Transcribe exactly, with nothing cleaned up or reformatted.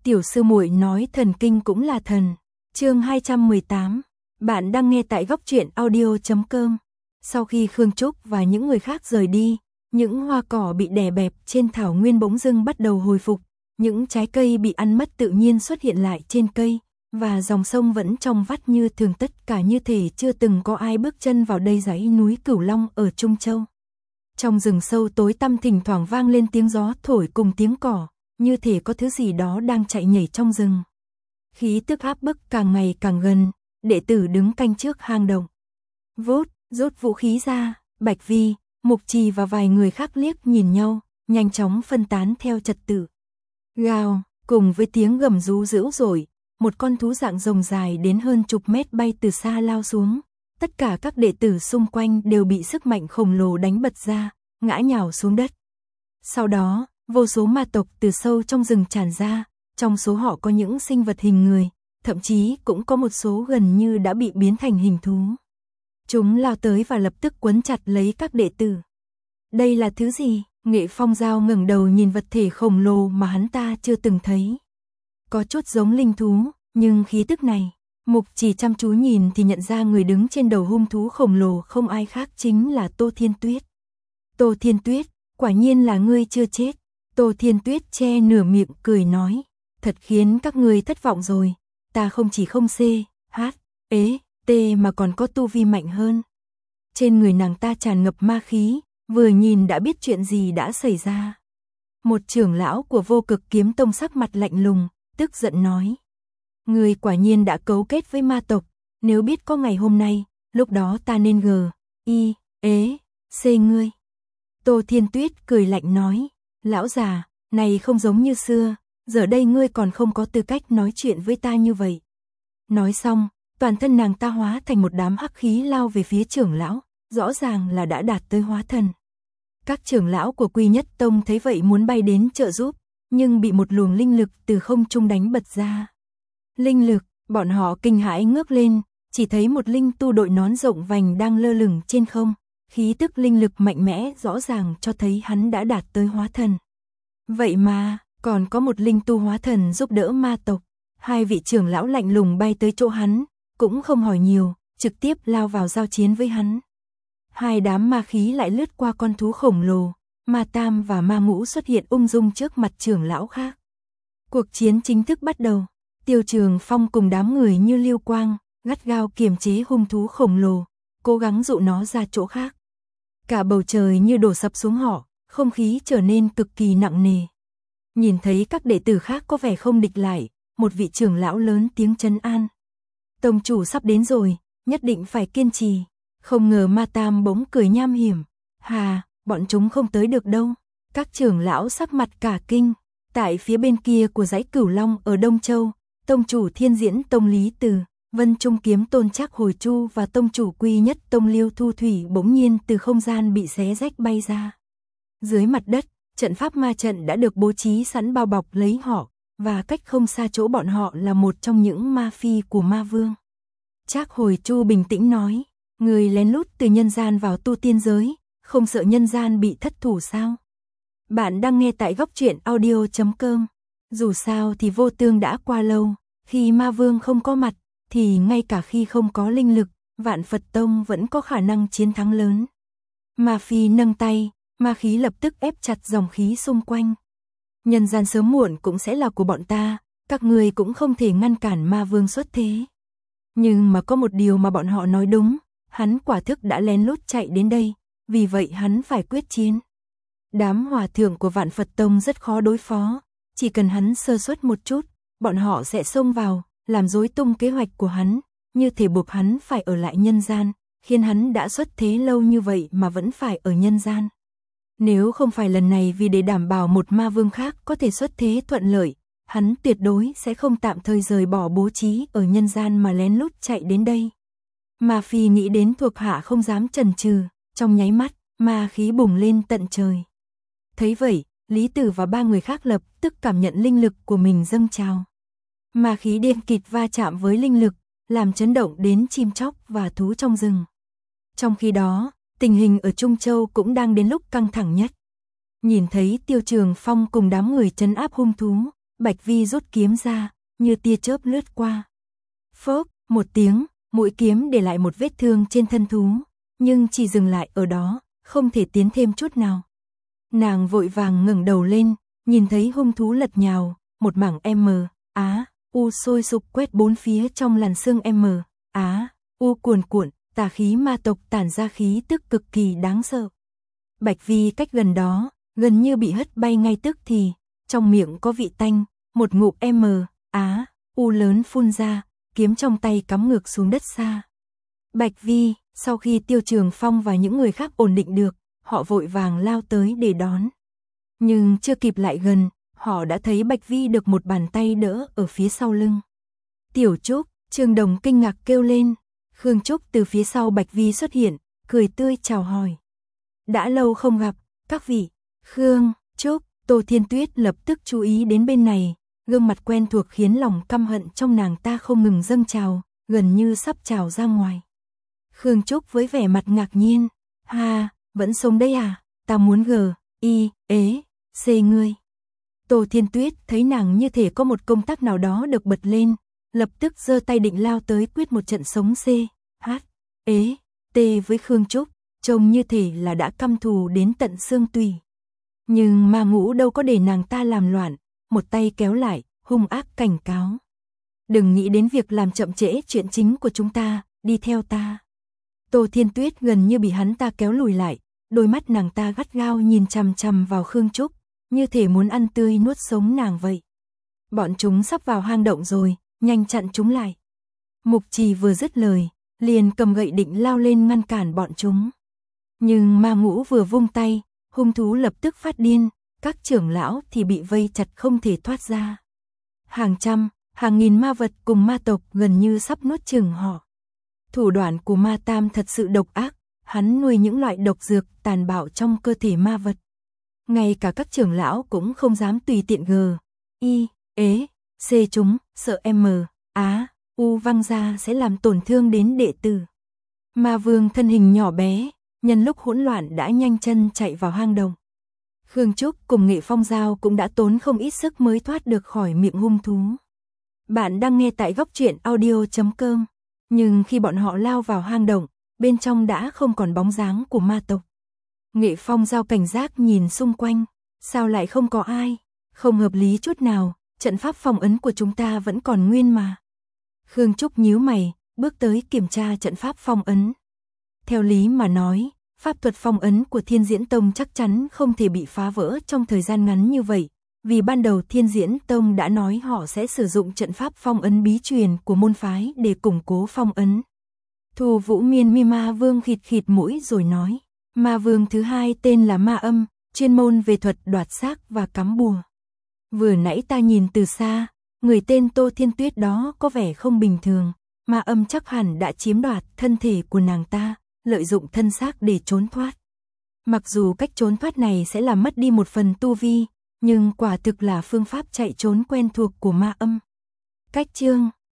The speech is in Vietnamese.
Tiểu sư muội nói thần kinh cũng là thần. Chương hai trăm mười tám. Bạn đang nghe tại góc truyện audio chấm com. Sau khi Khương Trúc và những người khác rời đi, những hoa cỏ bị đè bẹp trên thảo nguyên bỗng dưng bắt đầu hồi phục, những trái cây bị ăn mất tự nhiên xuất hiện lại trên cây, và dòng sông vẫn trong vắt như thường, tất cả như thể chưa từng có ai bước chân vào đây dãy núi Cửu Long ở Trung Châu. Trong rừng sâu tối tăm thỉnh thoảng vang lên tiếng gió thổi cùng tiếng cỏ, như thể có thứ gì đó đang chạy nhảy trong rừng. Khí tức áp bức càng ngày càng gần, đệ tử đứng canh trước hang động. Vốt, rút vũ khí ra, Bạch Vi, Mục Trì và vài người khác liếc nhìn nhau, nhanh chóng phân tán theo trật tự. Gào, cùng với tiếng gầm rú dữ dội, một con thú dạng rồng dài đến hơn chục mét bay từ xa lao xuống. Tất cả các đệ tử xung quanh đều bị sức mạnh khổng lồ đánh bật ra, ngã nhào xuống đất. Sau đó, vô số ma tộc từ sâu trong rừng tràn ra, trong số họ có những sinh vật hình người, thậm chí cũng có một số gần như đã bị biến thành hình thú. Chúng lao tới và lập tức quấn chặt lấy các đệ tử. Đây là thứ gì? Nghệ Phong Giao ngẩng đầu nhìn vật thể khổng lồ mà hắn ta chưa từng thấy. Có chút giống linh thú, nhưng khí tức này, Mục Chỉ chăm chú nhìn thì nhận ra người đứng trên đầu hung thú khổng lồ không ai khác chính là Tô Thiên Tuyết. Tô Thiên Tuyết, quả nhiên là ngươi chưa chết. Tô Thiên Tuyết che nửa miệng cười nói, thật khiến các ngươi thất vọng rồi, ta không chỉ không C, H, ế, T mà còn có tu vi mạnh hơn. Trên người nàng ta tràn ngập ma khí, vừa nhìn đã biết chuyện gì đã xảy ra. Một trưởng lão của Vô Cực Kiếm Tông sắc mặt lạnh lùng, tức giận nói, ngươi quả nhiên đã cấu kết với ma tộc, nếu biết có ngày hôm nay, lúc đó ta nên G, I, ế, C ngươi. Tô Thiên Tuyết cười lạnh nói, lão già, này không giống như xưa, giờ đây ngươi còn không có tư cách nói chuyện với ta như vậy. Nói xong, toàn thân nàng ta hóa thành một đám hắc khí lao về phía trưởng lão, rõ ràng là đã đạt tới hóa thần. Các trưởng lão của Quy Nhất Tông thấy vậy muốn bay đến trợ giúp, nhưng bị một luồng linh lực từ không trung đánh bật ra. Linh lực, bọn họ kinh hãi ngước lên, chỉ thấy một linh tu đội nón rộng vành đang lơ lửng trên không, khí tức linh lực mạnh mẽ rõ ràng cho thấy hắn đã đạt tới hóa thần. Vậy mà, còn có một linh tu hóa thần giúp đỡ ma tộc. Hai vị trưởng lão lạnh lùng bay tới chỗ hắn, cũng không hỏi nhiều, trực tiếp lao vào giao chiến với hắn. Hai đám ma khí lại lướt qua con thú khổng lồ, ma tam và ma ngũ xuất hiện ung dung trước mặt trưởng lão khác. Cuộc chiến chính thức bắt đầu, Tiêu Trường Phong cùng đám người như lưu quang, gắt gao kiềm chế hung thú khổng lồ, cố gắng dụ nó ra chỗ khác. Cả bầu trời như đổ sập xuống họ, không khí trở nên cực kỳ nặng nề. Nhìn thấy các đệ tử khác có vẻ không địch lại, một vị trưởng lão lớn tiếng trấn an. Tông chủ sắp đến rồi, nhất định phải kiên trì. Không ngờ ma tam bỗng cười nham hiểm. Hà, bọn chúng không tới được đâu. Các trưởng lão sắc mặt cả kinh. Tại phía bên kia của dãy Cửu Long ở Đông Châu, tông chủ Thiên Diễn Tông Lý Từ, Vân Trung Kiếm Tôn Trác Hồi Chu và tông chủ Quy Nhất Tông Liêu Thu Thủy bỗng nhiên từ không gian bị xé rách bay ra. Dưới mặt đất, trận pháp ma trận đã được bố trí sẵn bao bọc lấy họ, và cách không xa chỗ bọn họ là một trong những ma phi của ma vương. Trác Hồi Chu bình tĩnh nói, người lén lút từ nhân gian vào tu tiên giới, không sợ nhân gian bị thất thủ sao? Bạn đang nghe tại góc truyện audio chấm com. Dù sao thì vô tương đã qua lâu, khi ma vương không có mặt, thì ngay cả khi không có linh lực, Vạn Phật Tông vẫn có khả năng chiến thắng lớn. Ma phi nâng tay, ma khí lập tức ép chặt dòng khí xung quanh. Nhân gian sớm muộn cũng sẽ là của bọn ta, các người cũng không thể ngăn cản ma vương xuất thế. Nhưng mà có một điều mà bọn họ nói đúng, hắn quả thức đã lén lút chạy đến đây, vì vậy hắn phải quyết chiến. Đám hòa thượng của Vạn Phật Tông rất khó đối phó, chỉ cần hắn sơ suất một chút, bọn họ sẽ xông vào, làm rối tung kế hoạch của hắn, như thể buộc hắn phải ở lại nhân gian, khiến hắn đã xuất thế lâu như vậy mà vẫn phải ở nhân gian. Nếu không phải lần này vì để đảm bảo một ma vương khác có thể xuất thế thuận lợi, hắn tuyệt đối sẽ không tạm thời rời bỏ bố trí ở nhân gian mà lén lút chạy đến đây. Ma phi nghĩ đến thuộc hạ không dám chần chừ, trong nháy mắt, ma khí bùng lên tận trời. Thấy vậy, Lý Tử và ba người khác lập tức cảm nhận linh lực của mình dâng trào. Ma khí đen kịt va chạm với linh lực, làm chấn động đến chim chóc và thú trong rừng. Trong khi đó, tình hình ở Trung Châu cũng đang đến lúc căng thẳng nhất. Nhìn thấy Tiêu Trường Phong cùng đám người trấn áp hung thú, Bạch Vi rút kiếm ra, như tia chớp lướt qua. Phốc, một tiếng, mũi kiếm để lại một vết thương trên thân thú, nhưng chỉ dừng lại ở đó, không thể tiến thêm chút nào. Nàng vội vàng ngẩng đầu lên, nhìn thấy hung thú lật nhào, một mảng M, Á, U sôi sục quét bốn phía trong làn xương M, Á, U cuồn cuộn, tà khí ma tộc tản ra khí tức cực kỳ đáng sợ. Bạch Vi cách gần đó, gần như bị hất bay ngay tức thì, trong miệng có vị tanh, một ngụm M, Á, U lớn phun ra, kiếm trong tay cắm ngược xuống đất xa. Bạch Vi, sau khi Tiêu Trường Phong và những người khác ổn định được, họ vội vàng lao tới để đón. Nhưng chưa kịp lại gần, họ đã thấy Bạch Vi được một bàn tay đỡ ở phía sau lưng. Tiểu Trúc, Trương Đồng kinh ngạc kêu lên. Khương Trúc từ phía sau Bạch Vi xuất hiện, cười tươi chào hỏi. Đã lâu không gặp, các vị. Khương, Trúc, Tô Thiên Tuyết lập tức chú ý đến bên này, gương mặt quen thuộc khiến lòng căm hận trong nàng ta không ngừng dâng trào, gần như sắp trào ra ngoài. Khương Trúc với vẻ mặt ngạc nhiên, ha, vẫn sống đây à, ta muốn gờ, y, ế, xê ngươi. Tô Thiên Tuyết thấy nàng như thể có một công tắc nào đó được bật lên, lập tức giơ tay định lao tới quyết một trận sống C, H, ế, T với Khương Trúc, trông như thể là đã căm thù đến tận xương tủy. Nhưng Ma Ngũ đâu có để nàng ta làm loạn, một tay kéo lại, hung ác cảnh cáo. Đừng nghĩ đến việc làm chậm trễ chuyện chính của chúng ta, đi theo ta. Tô Thiên Tuyết gần như bị hắn ta kéo lùi lại, đôi mắt nàng ta gắt gao nhìn chằm chằm vào Khương Trúc, như thể muốn ăn tươi nuốt sống nàng vậy. Bọn chúng sắp vào hang động rồi, nhanh chặn chúng lại. Mục Trì vừa dứt lời, liền cầm gậy định lao lên ngăn cản bọn chúng. Nhưng Ma Ngũ vừa vung tay, hung thú lập tức phát điên, các trưởng lão thì bị vây chặt không thể thoát ra. Hàng trăm, hàng nghìn ma vật cùng ma tộc gần như sắp nuốt chửng họ. Thủ đoạn của Ma Tam thật sự độc ác, hắn nuôi những loại độc dược tàn bạo trong cơ thể ma vật. Ngay cả các trưởng lão cũng không dám tùy tiện gờ, y, ế, c chúng, sợ M, Á, U văng ra sẽ làm tổn thương đến đệ tử. Ma Vương thân hình nhỏ bé, nhân lúc hỗn loạn đã nhanh chân chạy vào hang động. Khương Trúc cùng Nghệ Phong Giao cũng đã tốn không ít sức mới thoát được khỏi miệng hung thú. Bạn đang nghe tại góc truyện audio chấm com. Nhưng khi bọn họ lao vào hang động, bên trong đã không còn bóng dáng của ma tộc. Nghệ Phong Giao cảnh giác nhìn xung quanh, sao lại không có ai? Không hợp lý chút nào, trận pháp phong ấn của chúng ta vẫn còn nguyên mà. Khương Trúc nhíu mày, bước tới kiểm tra trận pháp phong ấn. Theo lý mà nói, pháp thuật phong ấn của Thiên Diễn Tông chắc chắn không thể bị phá vỡ trong thời gian ngắn như vậy, vì ban đầu Thiên Diễn Tông đã nói họ sẽ sử dụng trận pháp phong ấn bí truyền của môn phái để củng cố phong ấn. Thù Vũ Miên Mi Ma Vương khịt khịt mũi rồi nói, Ma Vương thứ hai tên là Ma Âm, chuyên môn về thuật đoạt xác và cắm bùa. Vừa nãy ta nhìn từ xa, người tên Tô Thiên Tuyết đó có vẻ không bình thường, Ma Âm chắc hẳn đã chiếm đoạt thân thể của nàng ta, lợi dụng thân xác để trốn thoát. Mặc dù cách trốn thoát này sẽ làm mất đi một phần tu vi, nhưng quả thực là phương pháp chạy trốn quen thuộc của Ma Âm. Cách chương